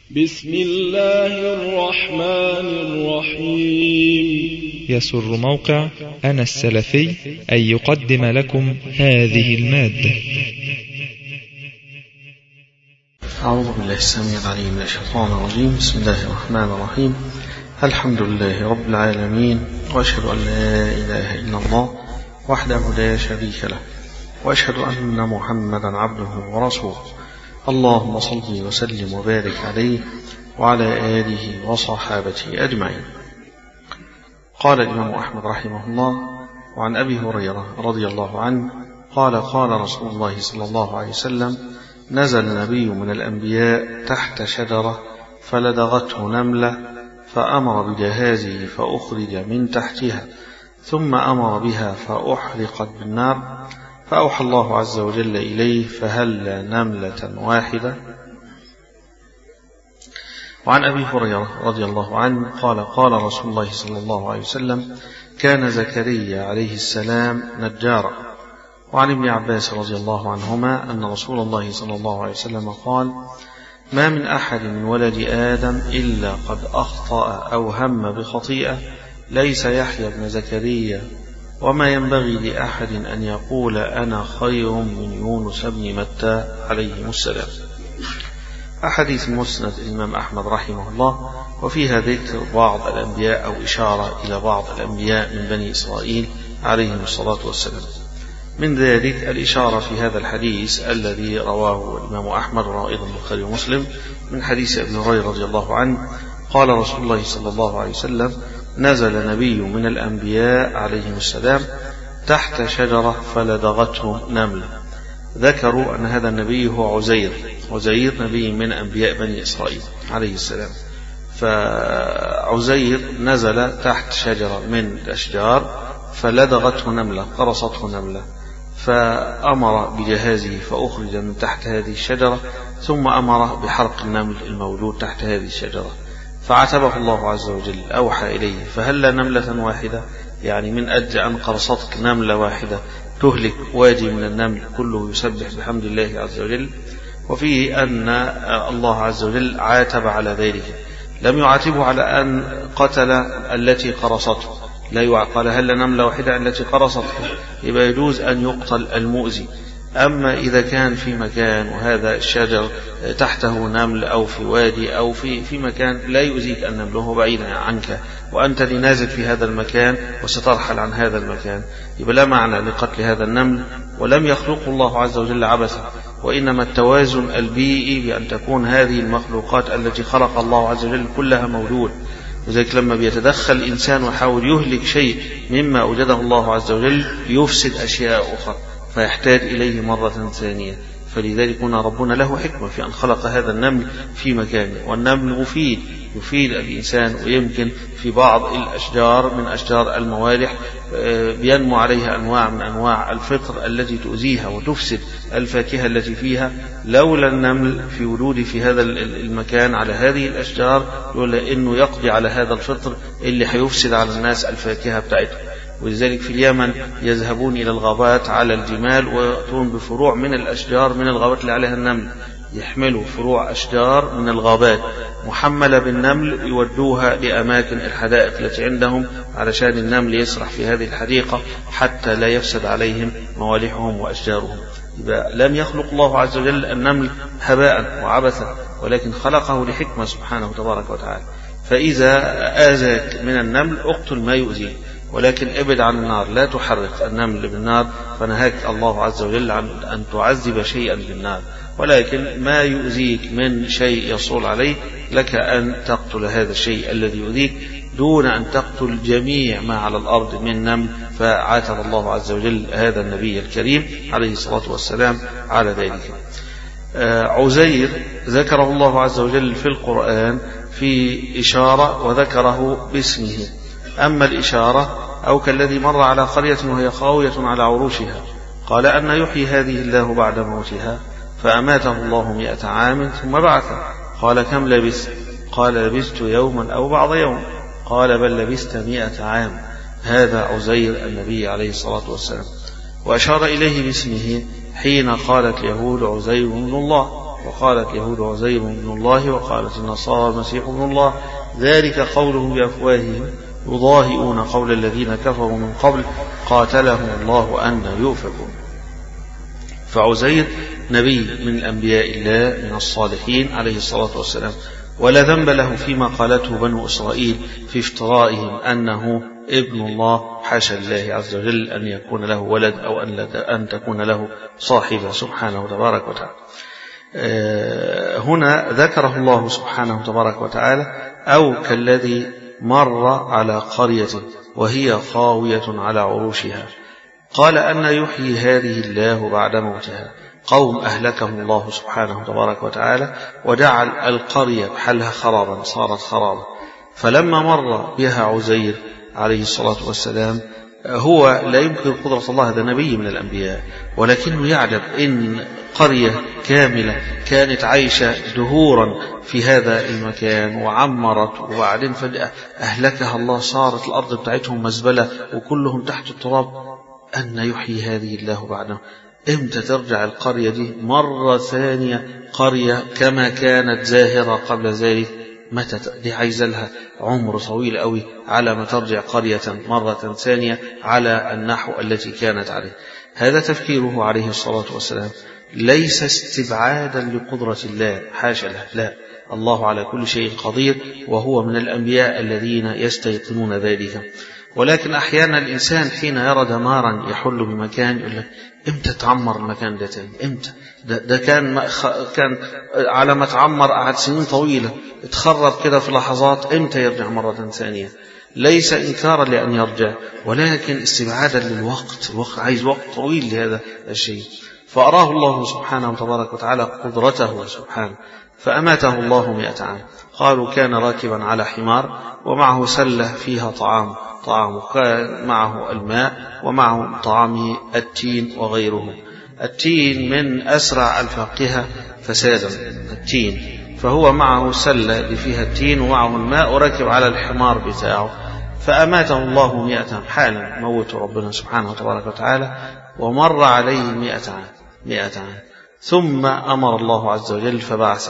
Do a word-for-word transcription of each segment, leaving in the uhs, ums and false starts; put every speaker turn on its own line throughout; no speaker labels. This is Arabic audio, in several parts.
بسم الله الرحمن الرحيم.
يسر موقع أنا السلفي أن يقدم لكم هذه المادة.
أعوذ بالله السميع العليم من الشيطان الرجيم. بسم الله الرحمن الرحيم. الحمد لله رب العالمين، وأشهد أن لا إله إلا الله وحده لا شريك له، وأشهد أن محمدا عبده ورسوله. اللهم صل وسلم وبارك عليه وعلى آله وصحابته أجمعين. قال الإمام أحمد رحمه الله: وعن أبي هريرة رضي الله عنه قال: قال رسول الله صلى الله عليه وسلم: نزل نبي من الأنبياء تحت شجرة فلدغته نملة، فأمر بجهازه فأخرج من تحتها، ثم أمر بها فأحرقت بالنار، فأوحى الله عز وجل إليه: فهل نملة واحدة. وعن أبي هريرة رضي الله عنه قال: قال رسول الله صلى الله عليه وسلم: كان زكريا عليه السلام نجارا. وعن ابن عباس رضي الله عنهما أن رسول الله صلى الله عليه وسلم قال: ما من أحد من ولد آدم إلا قد أخطأ أو هم بخطيئة ليس يحيى بن زكريا، وما ينبغي لأحد أن يقول أنا خير من يونس بن متى عليهم السلام. أحاديث مسند الإمام أحمد رحمه الله، وفيها ذكر بعض الأنبياء أو إشارة إلى بعض الأنبياء من بني إسرائيل عليهم الصلاة والسلام. من ذلك الإشارة في هذا الحديث الذي رواه الإمام أحمد وأيضا البخاري ومسلم من حديث أبي هريرة رضي الله عنه قال رسول الله صلى الله عليه وسلم: نزل نبي من الأنبياء عليهم السلام تحت شجرة فلدغته نملة. ذكروا أن هذا النبي هو عزير. عزير نبي من أنبياء بني إسرائيل عليه السلام. فعزير نزل تحت شجرة من الأشجار فلدغته نملة، قرصته نملة، فأمر بجهازه فأخرج من تحت هذه الشجرة، ثم أمر بحرق النمل الموجود تحت هذه الشجرة، فعاتبه الله عز وجل، أوحى إليه: فهل نملة واحدة، يعني من أجل أن قرصتك نملة واحدة تهلك وادي من النمل كله يسبح بحمد الله عز وجل. وفيه أن الله عز وجل عاتب على ذلك، لم يعاتبه على أن قتل التي قرصته، لا قال هل نملة واحدة التي قرصته، يبقى يجوز أن يقتل المؤذي. أما إذا كان في مكان وهذا الشجر تحته نمل أو في وادي أو في في مكان لا يؤذيك النمل وهو بعيدا عنك، وأنت نازل في هذا المكان وسترحل عن هذا المكان، يبقى لا معنى لقتل هذا النمل. ولم يخلقه الله عز وجل عبثا، وإنما التوازن البيئي بأن تكون هذه المخلوقات التي خلق الله عز وجل كلها موجود. وذلك لما بيتدخل الإنسان ويحاول يهلك شيء مما أوجده الله عز وجل يفسد أشياء أخرى فيحتاج إليه مرة ثانية. فلذلك هنا ربنا له حكمة في أن خلق هذا النمل في مكانه. والنمل مفيد يفيد الإنسان، ويمكن في بعض الأشجار من أشجار الموالح بينمو عليها أنواع من أنواع الفطر التي تؤذيها وتفسد الفاكهة التي فيها. لولا النمل في وجوده في هذا المكان على هذه الأشجار لولا أنه يقضي على هذا الفطر اللي هيفسد على الناس الفاكهة بتاعتهم. ولذلك في اليمن يذهبون إلى الغابات على الجمال ويأتون بفروع من الأشجار من الغابات اللي عليها النمل، يحملوا فروع أشجار من الغابات محملة بالنمل يودوها لأماكن الحدائق التي عندهم علشان النمل يسرح في هذه الحديقة حتى لا يفسد عليهم موالحهم وأشجارهم. يبقى لم يخلق الله عز وجل النمل هباء وعبثا، ولكن خلقه لحكمة سبحانه وتبارك وتعالى. فإذا آذاك من النمل اقتل ما يؤذيه، ولكن ابعد عن النار، لا تحرق النمل بالنار، فنهاك الله عز وجل عن أن تعذب شيئا بالنار. ولكن ما يؤذيك من شيء يصول عليه لك أن تقتل هذا الشيء الذي يؤذيك دون أن تقتل جميع ما على الأرض من نمل. فعاتب الله عز وجل هذا النبي الكريم عليه الصلاة والسلام على ذلك. عزير ذكره الله عز وجل في القرآن في إشارة وذكره باسمه. أما الإشارة أو كالذي مر على قرية وهي خاوية على عروشها قال أن يحيي هذه الله بعد موتها، فأماته الله مئة عام ثم بعثه. قال كم لبثت؟ قال لبثت يوما أو بعض يوم. قال بل لبثت مئة عام. هذا عزير النبي عليه الصلاة والسلام. وأشار إليه باسمه حين قالت اليهود عزير بن الله، وقالت اليهود عزير ابن الله وقالت النصارى المسيح ابن الله ذلك قولهم بأفواههم يضاهئون قول الذين كفروا من قبل قاتلهم الله أن يؤفكون. فعزير نبي من أنبياء الله من الصالحين عليه الصلاة والسلام، ولا ذنب له فيما قالته بنو إسرائيل في افترائهم أنه ابن الله، حاشا الله عز وجل أن يكون له ولد أو أن تكون له صاحبة سبحانه تبارك وتعالى. هنا ذكره الله سبحانه تبارك وتعالى أو كالذي مر على قرية وهي خاوية على عروشها قال أن يحيي هذه الله بعد موتها. قوم أهلكهم الله سبحانه تبارك وتعالى وجعل القرية بحالها خرابا، صارت خرابا. فلما مر بها عزير عليه الصلاة والسلام هو لا يمكن قدرة الله، هذا نبي من الأنبياء، ولكنه يعجب إن قرية كاملة كانت عايشة دهورا في هذا المكان وعمرت، وبعدين فجأة أهلكها الله، صارت الأرض بتاعتهم مزبلة وكلهم تحت التراب. أن يحيي هذه الله بعده؟ امتى ترجع القرية دي مرة ثانية قرية كما كانت زاهرة قبل ذلك؟ متى دي؟ عايزة لها عمر طويل قوي على ما ترجع قرية مرة ثانية على النحو التي كانت عليه. هذا تفكيره عليه الصلاة والسلام ليس استبعادا لقدرة الله، حاشا له، لا، الله على كل شيء قدير، وهو من الأنبياء الذين يستيقنون ذلك. ولكن أحيانا الإنسان حين يرى دمارا يحل بمكان يقول لك امتى تعمر المكان ده تاني؟ امتى؟ ده, ده كان كان على ما تعمر قعد سنين طويلة، اتخرب كده في لحظات، امتى يرجع مرة ثانية؟ ليس إنكارا لأن يرجع، ولكن استبعادا للوقت. الوقت عايز وقت طويل لهذا الشيء. فأراه الله سبحانه وتبارك وتعالى قدرته سبحانه، فأماته الله مئة عام. قالوا كان راكبا على حمار ومعه سلة فيها طعام طعام كان معه الماء ومعه طعامه التين وغيره. التين من أسرع الفاقهة فسادا، التين، فهو معه سلة اللي فيها التين ومعه الماء وركب على الحمار بتاعه. فأماته الله مئة عام، حالا موت ربنا سبحانه وتبارك وتعالى، ومر عليه مئة عام مئة عام ثم أمر الله عز وجل فبعثه.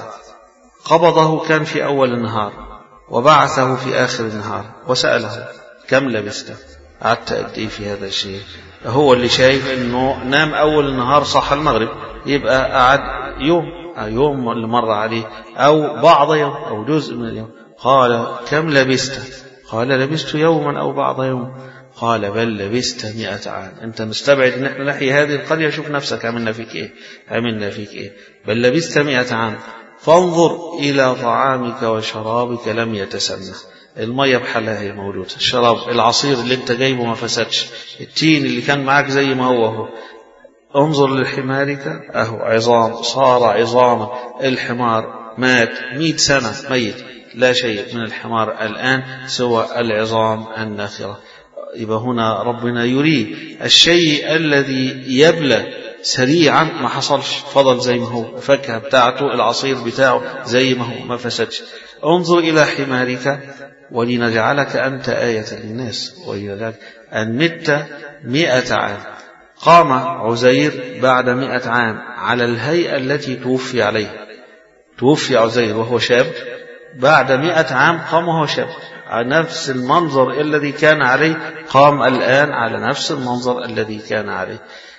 قبضه كان في أول النهار وبعثه في آخر النهار وسأله كم لبست؟ قعدت قد ايه في هذا الشيء؟ هو اللي شايف انه نام اول النهار صح المغرب، يبقى قعد يوم يوم اللي مر عليه او بعض يوم او جزء من اليوم. قال كم لبست؟ قال لبست يوما او بعض يوم. قال بل لبست مئة عام. انت مستبعد ان احنا نحيي هذه القرية؟ شوف نفسك عملنا فيك ايه عملنا فيك ايه بل لبست مئة عام فانظر الى طعامك وشرابك لم يتسنى. المية بحالها هي موجودة، الشراب العصير اللي انت جايبه ما فسدش، التين اللي كان معاك زي ما هو هو. انظر لحمارك اهو عظام، صار عظاما. الحمار مات مئة سنة ميت، لا شيء من الحمار الآن سوى العظام الناخرة. يبقى هنا ربنا يريد الشيء الذي يبلى سريعا ما حصلش، فضل زي ما هو، الفاكهة بتاعته العصير بتاعه زي ما هو ما فسدش. انظر إلى حمارك ولنجعلك أنت آية للناس ولنجعلك أن مت مئة عام. قام عزير بعد مئة عام على الهيئة التي توفي عليها. توفي عزير وهو شاب، بعد مئة عام قام وهو شاب على نفس المنظر الذي كان عليه، قام الآن على نفس المنظر الذي كان عليه.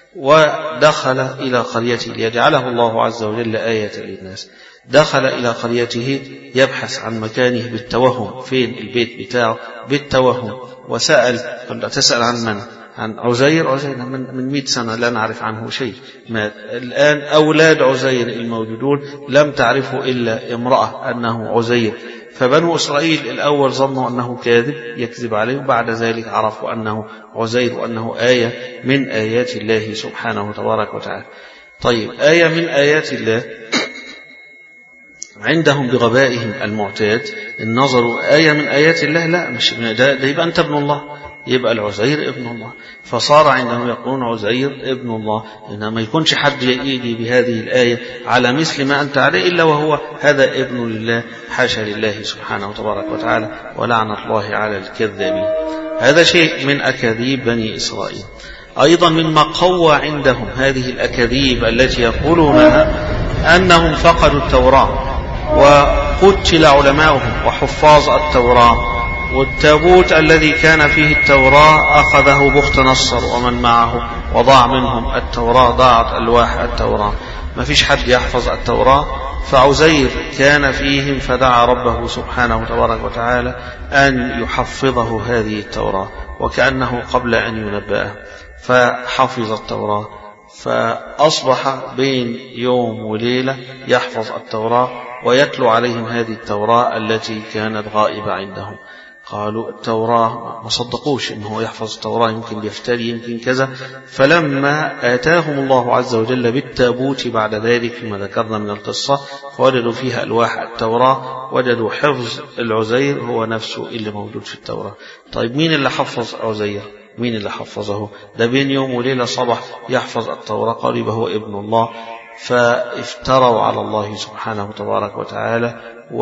ودخل إلى قريته ليجعله الله عز وجل آية للناس. دخل إلى قريته يبحث عن مكانه بالتوهم، فين البيت بتاعه بالتوهم، وسأل، قال تسأل عن من؟ عن عزير. عزير من, من مئة سنة لا نعرف عنه شيء، مات. الآن أولاد عزير الموجودون لم تعرفه إلا امرأة أنه عزير. فبنو إسرائيل الأول ظنوا أنه كاذب يكذب عليهم، بعد ذلك عرفوا أنه عزير وأنه آية من آيات الله سبحانه وتبارك وتعالى. طيب، آية من آيات الله عندهم بغبائهم المعتاد النظر آية من آيات الله، لا مش ده, ده يبقى أنت ابن الله، يبقى العزير ابن الله. فصار عندهم يقولون عزير ابن الله، إنما ما يكونش حد يجي بهذه الآية على مثل ما أنت عليه إلا وهو هذا ابن لله، حاشا لله سبحانه وتبارك وتعالى، ولعنة الله على الكذابين. هذا شيء من أكاذيب بني إسرائيل. أيضا مما قوى عندهم هذه الأكاذيب التي يقولونها أنهم فقدوا التوراة وقتل علماؤهم وحفاظ التوراة، والتابوت الذي كان فيه التوراة أخذه بخت نصر ومن معه وضاع منهم التوراة، ضاعت ألواح التوراة، ما فيش حد يحفظ التوراة. فعزير كان فيهم فدعا ربه سبحانه تبارك وتعالى أن يحفظه هذه التوراة، وكأنه قبل أن ينبأه فحفظ التوراة، فأصبح بين يوم وليلة يحفظ التوراة ويتلو عليهم هذه التوراة التي كانت غائبة عندهم. قالوا التوراة، ما صدقوش إنه يحفظ التوراة، يمكن يفتري يمكن كذا. فلما آتاهم الله عز وجل بالتابوت بعد ذلك فيما ذكرنا من القصة، فوجدوا فيها ألواح التوراة، وجدوا حفظ العزير هو نفسه اللي موجود في التوراة. طيب مين اللي حفظ عزير؟ مين اللي حفظه؟ ده بين يوم وليلة صبح يحفظ التوراة، قالوا هو ابن الله. فافتروا على الله سبحانه تبارك وتعالى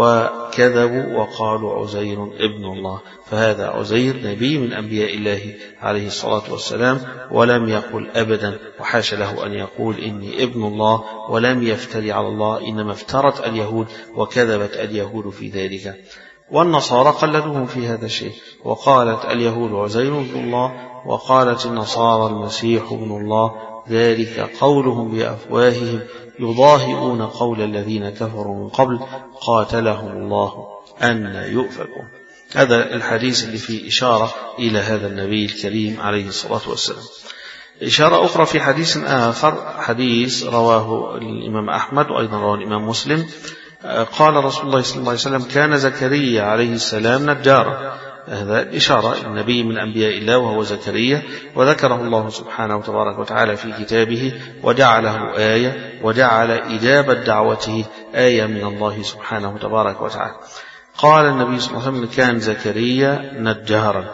وكذبوا وقالوا عزير ابن الله. فهذا عزير نبي من أنبياء الله عليه الصلاة والسلام، ولم يقل أبدا وحاش له أن يقول إني ابن الله، ولم يفتري على الله، إنما افترت اليهود وكذبت اليهود في ذلك. والنصارى قلدوهم في هذا الشيء، وقالت اليهود عزير ابن الله، وقالت النصارى المسيح ابن الله، ذلك قولهم بأفواههم يضاهئون قول الذين كفروا من قبل قاتلهم الله أن يؤفكون. هذا الحديث اللي فيه إشارة إلى هذا النبي الكريم عليه الصلاة والسلام. إشارة أخرى في حديث آخر، حديث رواه الإمام أحمد وأيضا رواه الإمام مسلم، قال رسول الله صلى الله عليه وسلم كان زكريا عليه السلام نجارا. هذا إشارة النبي من أنبياء الله وهو زكريا، وذكره الله سبحانه وتبارك وتعالى في كتابه وجعله آية، وجعل إجابة دعوته آية من الله سبحانه وتبارك وتعالى. قال النبي صلى الله عليه وسلم كان زكريا نجارا.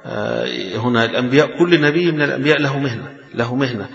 هنا الأنبياء كل نبي من الأنبياء له مهنة له مهنة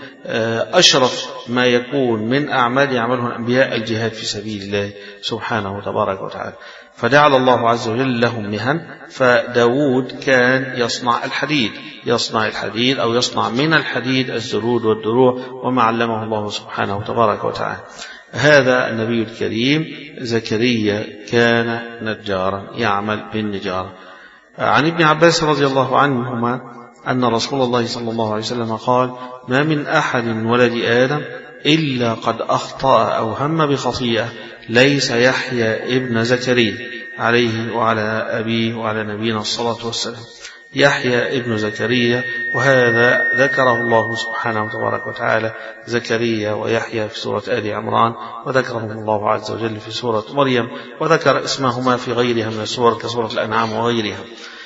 أشرف ما يكون من أعمال يعمله الأنبياء الجهاد في سبيل الله سبحانه وتبارك وتعالى، فجعل الله عز وجل لهم مهن. فداود كان يصنع الحديد يصنع الحديد أو يصنع من الحديد الزرود والدروع، وما علمه الله سبحانه وتبارك وتعالى. هذا النبي الكريم زكريا كان نجارا يعمل بالنجارة. عن ابن عباس رضي الله عنهما أن رسول الله صلى الله عليه وسلم قال ما من أحد من ولد آدم إلا قد أخطأ أو هم بخطيئة ليس يحيى ابن زكريا عليه وعلى أبيه وعلى نبينا الصلاة والسلام. يحيى ابن زكريا، وهذا ذكره الله سبحانه وتبارك وتعالى زكريا ويحيى في سورة آل عمران، وذكرهم الله عز وجل في سورة مريم، وذكر اسمهما في غيرها من السور كسورة الأنعام وغيرها.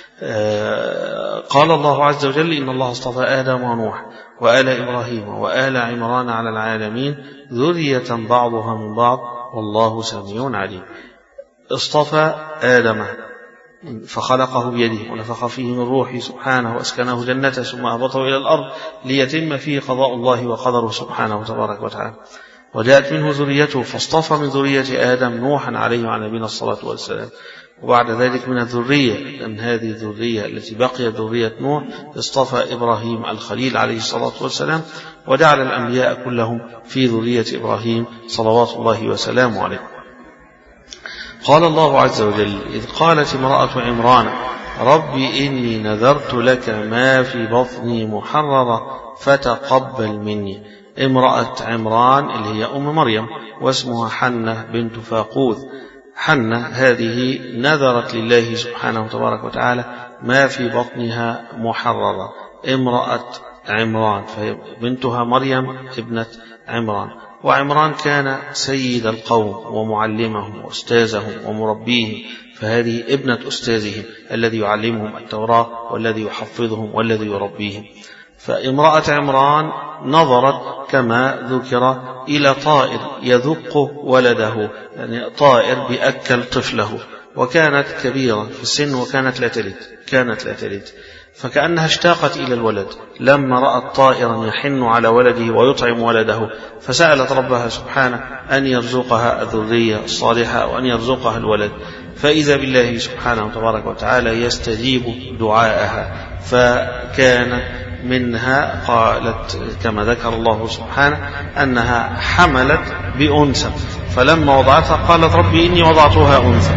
قال الله عز وجل إن الله اصطفى آدم ونوح وآل إبراهيم وآل عمران على العالمين ذرية بعضها من بعض والله سميع عليم. اصطفى آدم فخلقه بيده ونفخ فيه من روحه سبحانه وأسكنه جنته ثم أهبطه إلى الأرض ليتم فيه قضاء الله وقدره سبحانه وتبارك وتعالى. وجاءت منه ذريته فاصطفى من ذرية آدم نوحا عليه وعلى نبينا الصلاة والسلام، وبعد ذلك من الذرية من هذه الذرية التي بقيت ذرية نوح اصطفى إبراهيم الخليل عليه الصلاة والسلام، وجعل الأنبياء كلهم في ذرية إبراهيم صلوات الله وسلامه عليه. قال الله عز وجل إذ قالت امرأة عمران ربي إني نذرت لك ما في بطني محررة فتقبل مني. امرأة عمران اللي هي أم مريم، واسمها حنة بنت فاقوذ. حنة هذه نذرت لله سبحانه وتبارك وتعالى ما في بطنها محررة، امرأة عمران، فبنتها مريم ابنة عمران. وعمران كان سيد القوم ومعلمهم وأستاذهم ومربيهم، فهذه ابنة أستاذهم الذي يعلمهم التوراة والذي يحفظهم والذي يربيهم. فامرأة عمران نظرت كما ذكر إلى طائر يذق ولده، يعني طائر بأكل طفله، وكانت كبيرة في السن وكانت لا تلد كانت لا تلد فكأنها اشتاقت إلى الولد لما رأت طائرا يحن على ولده ويطعم ولده، فسألت ربها سبحانه أن يرزقها الذرية الصالحة وأن يرزقها الولد، فإذا بالله سبحانه وتبارك وتعالى يستجيب دعاءها. فكان منها قالت كما ذكر الله سبحانه أنها حملت بأنثى، فلما وضعتها قالت ربي إني وضعتها أنثى.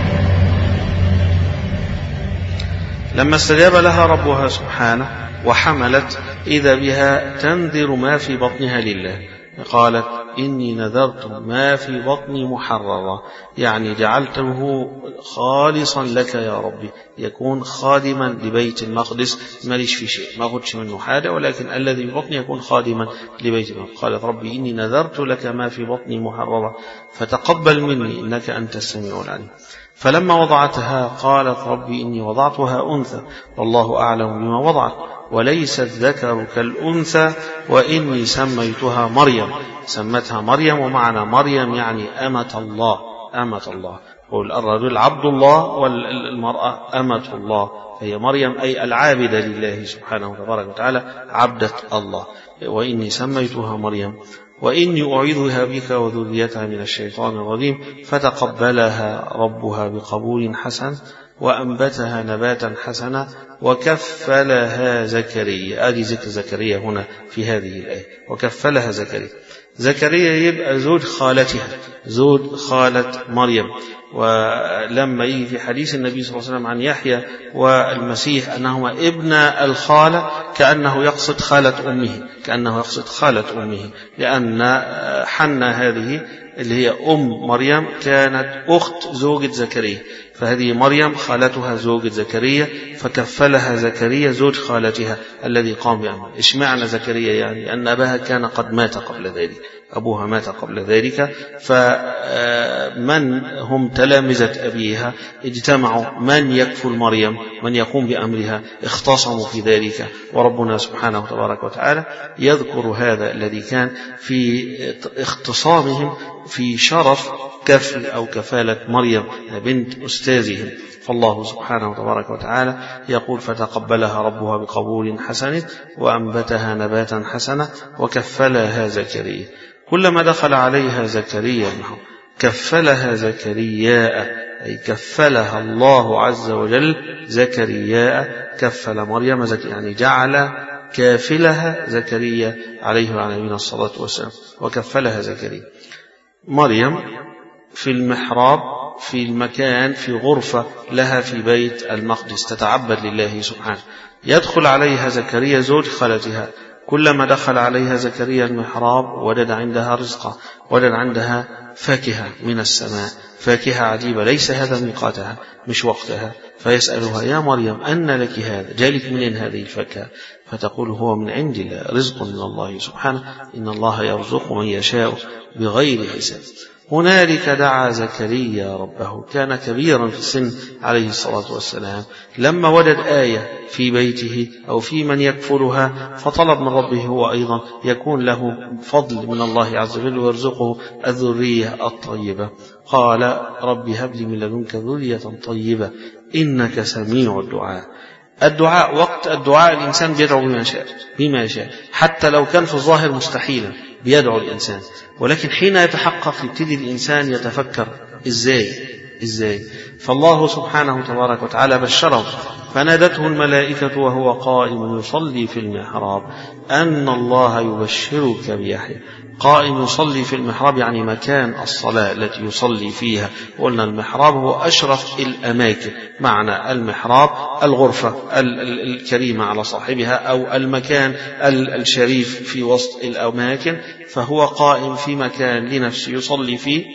لما استجاب لها ربها سبحانه وحملت إذا بها تنذر ما في بطنها لله، قالت إني نذرت ما في بطني محررا، يعني جعلته خالصا لك يا ربي، يكون خادما لبيت المقدس، ماليش في شيء، ما أخذش منه حاجة، ولكن الذي في بطني يكون خادما لبيت المقدس. قالت ربي إني نذرت لك ما في بطني محررا فتقبل مني إنك أنت السميع العليم. فلما وضعتها قالت ربي إني وضعتها أنثى والله أعلم بما وضعت وليس الذكر كالأنثى وإني سميتها مريم. سمتها مريم، ومعنى مريم يعني أمة الله، أمة الله، والرجل عبد الله والمرأة أمة الله، فهي مريم أي العابدة لله سبحانه وتبارك وتعالى، عبدة الله. وإني سميتها مريم وإني أعيذها بك وذريتها من الشيطان الرجيم، فتقبلها ربها بقبول حسن وأنبتها نباتا حسنا وكفلها زكريا. آدي ذكر زكريا هنا في هذه الآية، وكفلها زكريا. زكريا يبقى زوج خالتها، زوج خالة مريم. ولما يجي في حديث النبي صلى الله عليه وسلم عن يحيى والمسيح أنهما ابن الخالة، كأنه يقصد خالة أمه، كأنه يقصد خالة أمه، لأن حنة هذه اللي هي أم مريم كانت أخت زوجة زكريا، فهذه مريم خالتها زوجة زكريا، فكفلها زكريا زوج خالتها الذي قام بأمره. إيش معنى زكريا؟ يعني أن أباها كان قد مات قبل ذلك، أبوها مات قبل ذلك، فمن هم تلامذة أبيها اجتمعوا من يكفل مريم، من يقوم بأمرها، اختصموا في ذلك. وربنا سبحانه وتبارك وتعالى يذكر هذا الذي كان في اختصامهم في شرف كفل أو كفالة مريم بنت أستاذهم. فالله سبحانه وتبارك وتعالى يقول فتقبلها ربها بقبول حسن وأنبتها نباتا حسنا وكفلها زكريا. كلما دخل عليها زكريا كفلها زكرياء، أي كفلها الله عز وجل زكرياء، كفل مريم زكريا، يعني جعل كافلها زكريا عليه وعلى نبينا الصلاة والسلام، وكفلها زكريا. مريم في المحراب، في المكان، في غرفة لها في بيت المقدس تتعبد لله سبحانه. يدخل عليها زكريا زوج خالتها، كلما دخل عليها زكريا المحراب وجد عندها رزقا، وجد عندها فاكهة من السماء، فاكهة عجيبة ليس هذا ميقاتها، مش وقتها، فيسألها يا مريم أن لك هذا، جالك منين هذه الفاكهة؟ فتقول هو من عند الله، رزق من الله سبحانه، إن الله يرزق من يشاء بغير حساب. هنالك دعا زكريا ربه، كان كبيرا في السن عليه الصلاة والسلام، لما وجد آية في بيته أو في من يكفلها فطلب من ربه هو أيضا يكون له فضل من الله عز وجل ويرزقه الذرية الطيبة. قال رب هب لي من لدنك ذرية طيبة إنك سميع الدعاء. الدعاء وقت الدعاء الإنسان بيدعو بما شاء بما شاء حتى لو كان في الظاهر مستحيلا بيدعو الإنسان، ولكن حين يتحقق يبتدي الإنسان يتفكر إزاي إزاي فالله سبحانه تبارك وتعالى بشره، فنادته الملائكة وهو قائم يصلي في المحراب أن الله يبشرك بيحيى. قائم يصلي في المحراب يعني مكان الصلاة التي يصلي فيها، قلنا المحراب هو أشرف الأماكن، معنى المحراب الغرفة الكريمة على صاحبها أو المكان الشريف في وسط الأماكن، فهو قائم في مكان لنفسه يصلي فيه.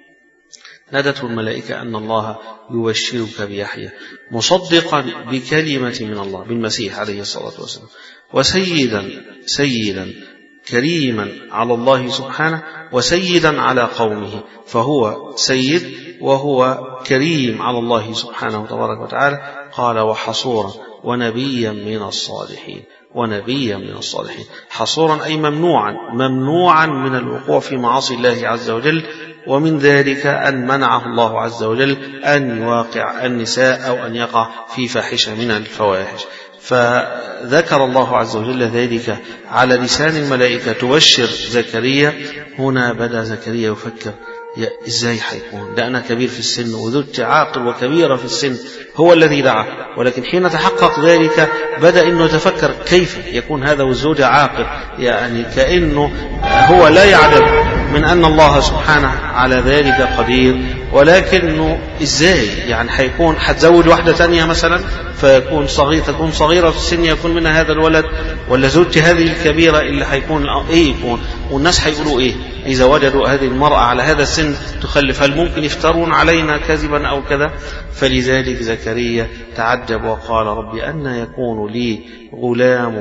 نادته الملائكة أن الله يبشرك بيحيى مصدقا بكلمة من الله، بالمسيح عليه الصلاة والسلام، وسيدا سيدا كريما على الله سبحانه وسيدا على قومه، فهو سيد وهو كريم على الله سبحانه وتبارك وتعالى. قال وحصورا ونبيا من الصالحين، ونبيا من الصالحين. حصورا أي ممنوعا ممنوعا من الوقوع في معاصي الله عز وجل، ومن ذلك أن منعه الله عز وجل أن يواقع النساء أو أن يقع في فاحشة من الفواحش. فذكر الله عز وجل ذلك على لسان الملائكة تبشر زكريا. هنا بدأ زكريا يفكر إزاي حيكون ده أنا كبير في السن وزوجتي عاقل وكبيرة في السن. هو الذي دعا، ولكن حين تحقق ذلك بدأ إنه يتفكر كيف يكون هذا والزوجة عاقل، يعني كأنه هو لا يعلم من أن الله سبحانه على ذلك قدير، ولكنه إزاي يعني حيكون حتزوج واحدة تانية مثلا فيكون صغير تكون صغيرة في السن يكون منها هذا الولد، ولا زوجتي هذه الكبيرة اللي حيكون إيه يكون، والناس حيقولوا إيه إذا وجدوا هذه المرأة على هذا السن تخلف، هل ممكن يفترون علينا كذبا أو كذا؟ فلذلك زكريا تعجب وقال ربي أن يكون لي غلام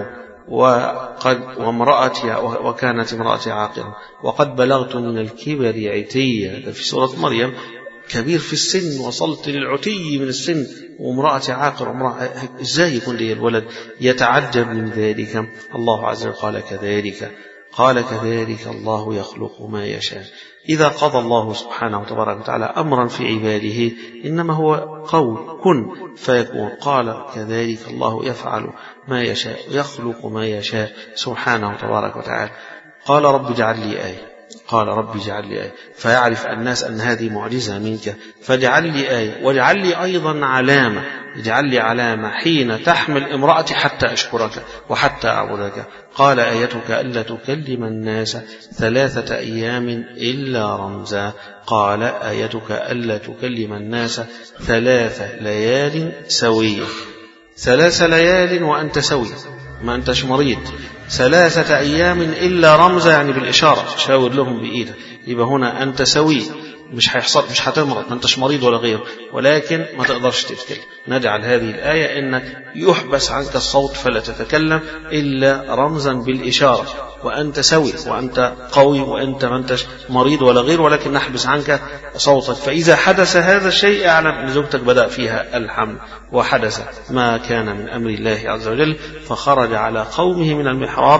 وقد وامرأتي وكانت امرأتي عاقرة وقد بلغت من الكبر عتيا. في سورة مريم كبير في السن، وصلت للعتي من السن وامرأتي عاقر، امرأة ازاي يكون لي الولد؟ يتعجب من ذلك. الله عز وجل قال كذلك قال كذلك الله يخلق ما يشاء. إذا قضى الله سبحانه وتبارك وتعالى أمرا في عباده إنما هو قول كن فيكون. قال كذلك الله يفعل ما يشاء يخلق ما يشاء سبحانه وتبارك وتعالى. قال رب اجعل لي آية، قال رب اجعل لي آية، فيعرف الناس أن هذه معجزة منك، فاجعل لي آية واجعل لي أيضا علامة، اجعل لي علامة حين تحمل امرأتي حتى أشكرك وحتى أعبدك. قال آيتك ألا تكلم الناس ثلاثة أيام إلا رمزا. قال آيتك ألا تكلم الناس ثلاث ليال سوية، ثلاث ليال وأنت سوي ما أنتش مريض، ثلاثة أيام إلا رمزا يعني بالإشارة، شاور لهم بإيدك. يبقى هنا أنت سوي، مش هيحصل مش هتمرض، ما انتش مريض ولا غيره، ولكن ما تقدرش تتكلم. نجعل هذه الآية إنك يحبس عنك الصوت فلا تتكلم إلا رمزا بالإشارة، وأنت سوي وأنت قوي وأنت ما انتش مريض ولا غيره، ولكن نحبس عنك صوتك. فإذا حدث هذا الشيء اعلم أن زوجتك بدأ فيها الحمل، وحدث ما كان من أمر الله عز وجل. فخرج على قومه من المحراب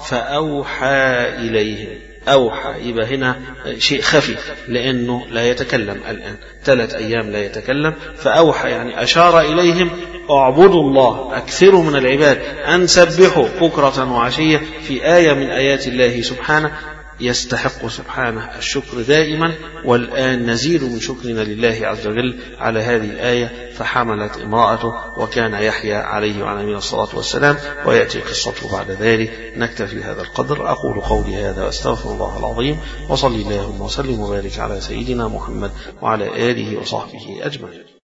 فأوحى إليهم. أوحى يبقى هنا شيء خفي لأنه لا يتكلم الآن، ثلاث أيام لا يتكلم. فأوحى يعني أشار إليهم اعبدوا الله، أكثروا من العباد، أن سبحوا بكرة وعشية. في آية من آيات الله سبحانه يستحق سبحانه الشكر دائما، والآن نزيد من شكرنا لله عز وجل على هذه الآية. فحملت امرأته وكان يحيى عليه وعلى نبينا الصلاة والسلام، ويأتي قصته بعد ذلك. نكتفي هذا القدر. أقول قولي هذا واستغفر الله العظيم، وصلي اللهم وسلم وبارك على سيدنا محمد وعلى آله وصحبه أجمعين.